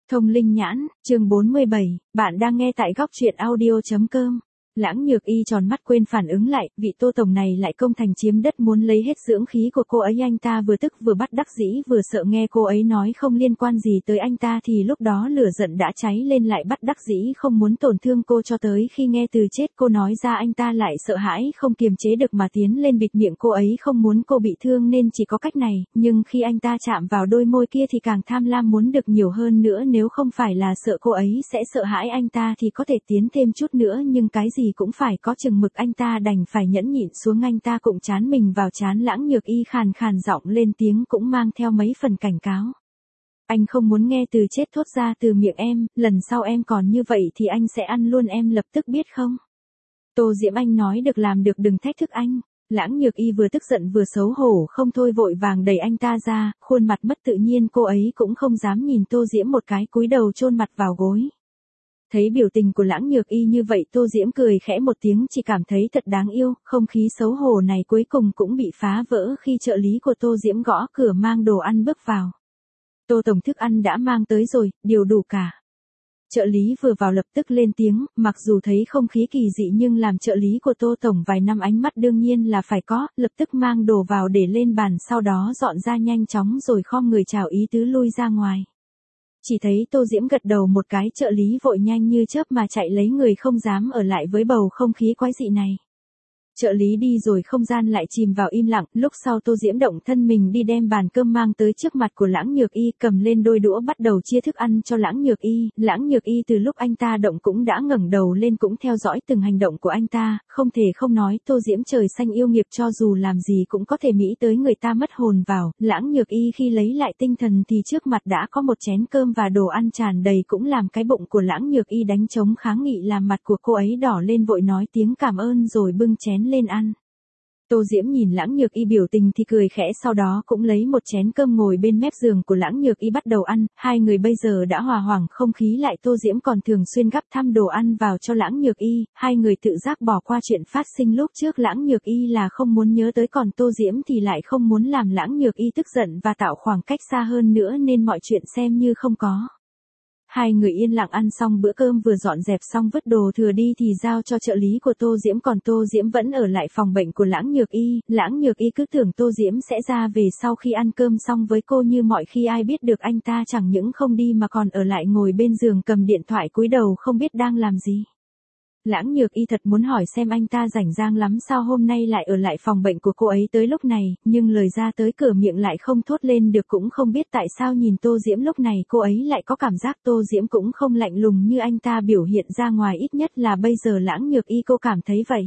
Thông linh nhãn, chương 47, bạn đang nghe tại góc truyện audio.com. Lãng Nhược Y tròn mắt quên phản ứng lại, vị Tô tổng này lại công thành chiếm đất muốn lấy hết dưỡng khí của cô ấy. Anh ta vừa tức vừa bắt đắc dĩ vừa sợ nghe cô ấy nói không liên quan gì tới anh ta thì lúc đó lửa giận đã cháy lên, lại bắt đắc dĩ không muốn tổn thương cô, cho tới khi nghe từ chết cô nói ra anh ta lại sợ hãi không kiềm chế được mà tiến lên bịt miệng cô ấy, không muốn cô bị thương nên chỉ có cách này. Nhưng khi anh ta chạm vào đôi môi kia thì càng tham lam muốn được nhiều hơn nữa, nếu không phải là sợ cô ấy sẽ sợ hãi anh ta thì có thể tiến thêm chút nữa, nhưng cái gì cũng phải có chừng mực, anh ta đành phải nhẫn nhịn xuống. Anh ta cũng chán mình vào chán Lãng Nhược Y, khàn khàn giọng lên tiếng cũng mang theo mấy phần cảnh cáo. Anh không muốn nghe từ chết thốt ra từ miệng em, lần sau em còn như vậy thì anh sẽ ăn luôn em lập tức, biết không? Tô Diễm, anh nói được làm được, đừng thách thức anh. Lãng Nhược Y vừa tức giận vừa xấu hổ không thôi, vội vàng đẩy anh ta ra, khuôn mặt mất tự nhiên, cô ấy cũng không dám nhìn Tô Diễm một cái, cúi đầu chôn mặt vào gối. Thấy biểu tình của Lãng Nhược Y như vậy, Tô Diễm cười khẽ một tiếng, chỉ cảm thấy thật đáng yêu. Không khí xấu hổ này cuối cùng cũng bị phá vỡ khi trợ lý của Tô Diễm gõ cửa mang đồ ăn bước vào. Tô tổng, thức ăn đã mang tới rồi, điều đủ cả. Trợ lý vừa vào lập tức lên tiếng, mặc dù thấy không khí kỳ dị nhưng làm trợ lý của Tô tổng vài năm ánh mắt đương nhiên là phải có, lập tức mang đồ vào để lên bàn, sau đó dọn ra nhanh chóng rồi khom người chào ý tứ lui ra ngoài. Chỉ thấy Tô Diễm gật đầu một cái, trợ lý vội nhanh như chớp mà chạy lấy người, không dám ở lại với bầu không khí quái dị này. Trợ lý đi rồi không gian lại chìm vào im lặng, lúc sau Tô Diễm động thân mình đi đem bàn cơm mang tới trước mặt của Lãng Nhược Y, cầm lên đôi đũa bắt đầu chia thức ăn cho Lãng Nhược Y. Lãng Nhược Y từ lúc anh ta động cũng đã ngẩng đầu lên, cũng theo dõi từng hành động của anh ta, không thể không nói Tô Diễm trời xanh yêu nghiệp, cho dù làm gì cũng có thể mỹ tới người ta mất hồn vào. Lãng Nhược Y khi lấy lại tinh thần thì trước mặt đã có một chén cơm và đồ ăn tràn đầy, cũng làm cái bụng của Lãng Nhược Y đánh trống kháng nghị, làm mặt của cô ấy đỏ lên, vội nói tiếng cảm ơn rồi bưng chén lên ăn. Tô Diễm nhìn Lãng Nhược Y biểu tình thì cười khẽ, sau đó cũng lấy một chén cơm ngồi bên mép giường của Lãng Nhược Y bắt đầu ăn. Hai người bây giờ đã hòa hoãn không khí lại, Tô Diễm còn thường xuyên gắp thăm đồ ăn vào cho Lãng Nhược Y. Hai người tự giác bỏ qua chuyện phát sinh lúc trước, Lãng Nhược Y là không muốn nhớ tới, còn Tô Diễm thì lại không muốn làm Lãng Nhược Y tức giận và tạo khoảng cách xa hơn nữa, nên mọi chuyện xem như không có. Hai người yên lặng ăn xong bữa cơm, vừa dọn dẹp xong vứt đồ thừa đi thì giao cho trợ lý của Tô Diễm, còn Tô Diễm vẫn ở lại phòng bệnh của Lãng Nhược Y. Lãng Nhược Y cứ tưởng Tô Diễm sẽ ra về sau khi ăn cơm xong với cô như mọi khi, ai biết được anh ta chẳng những không đi mà còn ở lại ngồi bên giường cầm điện thoại cúi đầu không biết đang làm gì. Lãng Nhược Y thật muốn hỏi xem anh ta rảnh rang lắm sao hôm nay lại ở lại phòng bệnh của cô ấy tới lúc này, nhưng lời ra tới cửa miệng lại không thốt lên được, cũng không biết tại sao nhìn Tô Diễm lúc này cô ấy lại có cảm giác Tô Diễm cũng không lạnh lùng như anh ta biểu hiện ra ngoài, ít nhất là bây giờ Lãng Nhược Y cô cảm thấy vậy.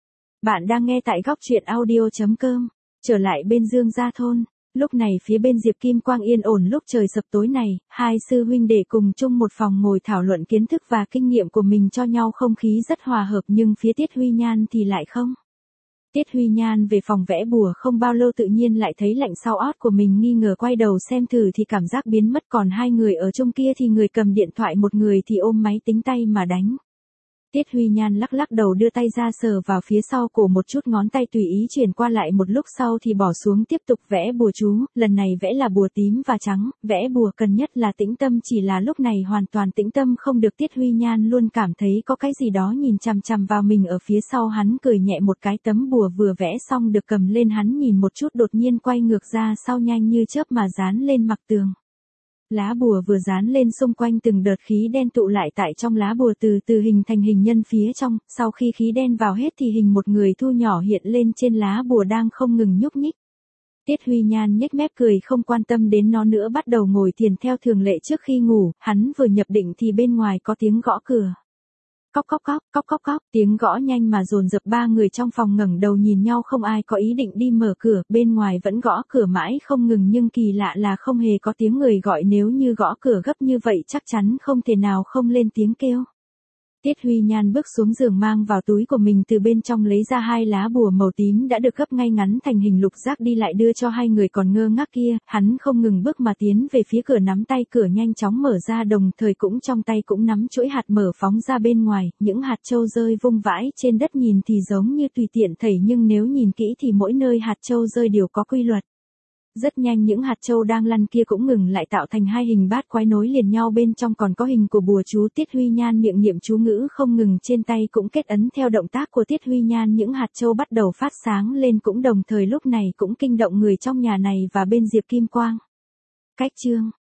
Bạn đang nghe tại góc truyện audio.com. Trở lại bên Dương Gia Thôn. Lúc này phía bên Diệp Kim Quang yên ổn, lúc trời sập tối này, hai sư huynh đệ cùng chung một phòng ngồi thảo luận kiến thức và kinh nghiệm của mình cho nhau, không khí rất hòa hợp, nhưng phía Tiết Huy Nhan thì lại không. Tiết Huy Nhan về phòng vẽ bùa không bao lâu tự nhiên lại thấy lạnh sau ót của mình, nghi ngờ quay đầu xem thử thì cảm giác biến mất, còn hai người ở trong kia thì người cầm điện thoại, một người thì ôm máy tính tay mà đánh. Tiết Huy Nhan lắc lắc đầu, đưa tay ra sờ vào phía sau cổ một chút, ngón tay tùy ý chuyển qua lại, một lúc sau thì bỏ xuống tiếp tục vẽ bùa chú, lần này vẽ là bùa tím và trắng, vẽ bùa cần nhất là tĩnh tâm, chỉ là lúc này hoàn toàn tĩnh tâm không được. Tiết Huy Nhan luôn cảm thấy có cái gì đó nhìn chằm chằm vào mình ở phía sau, hắn cười nhẹ một cái, tấm bùa vừa vẽ xong được cầm lên, hắn nhìn một chút đột nhiên quay ngược ra sau, nhanh như chớp mà dán lên mặt tường. Lá bùa vừa dán lên, xung quanh từng đợt khí đen tụ lại tại trong lá bùa, từ từ hình thành hình nhân phía trong, sau khi khí đen vào hết thì hình một người thu nhỏ hiện lên trên lá bùa đang không ngừng nhúc nhích. Tiết Huy Nhan nhếch mép cười không quan tâm đến nó nữa, bắt đầu ngồi thiền theo thường lệ trước khi ngủ. Hắn vừa nhập định thì bên ngoài có tiếng gõ cửa. Cóc cóc cóc, cóc cóc cóc, tiếng gõ nhanh mà dồn dập, ba người trong phòng ngẩng đầu nhìn nhau, không ai có ý định đi mở cửa, bên ngoài vẫn gõ cửa mãi không ngừng, nhưng kỳ lạ là không hề có tiếng người gọi, nếu như gõ cửa gấp như vậy chắc chắn không thể nào không lên tiếng kêu. Tiết Huy Nhan bước xuống giường, mang vào túi của mình, từ bên trong lấy ra hai lá bùa màu tím đã được gấp ngay ngắn thành hình lục giác, đi lại đưa cho hai người còn ngơ ngác kia. Hắn không ngừng bước mà tiến về phía cửa, nắm tay cửa nhanh chóng mở ra, đồng thời cũng trong tay cũng nắm chuỗi hạt mở phóng ra bên ngoài, những hạt châu rơi vung vãi trên đất, nhìn thì giống như tùy tiện thảy, nhưng nếu nhìn kỹ thì mỗi nơi hạt châu rơi đều có quy luật. Rất nhanh những hạt châu đang lăn kia cũng ngừng lại tạo thành hai hình bát quái nối liền nhau, bên trong còn có hình của bùa chú. Tiết Huy Nhan miệng niệm chú ngữ không ngừng, trên tay cũng kết ấn theo động tác của Tiết Huy Nhan, những hạt châu bắt đầu phát sáng lên, cũng đồng thời lúc này cũng kinh động người trong nhà này và bên Diệp Kim Quang. Cách chương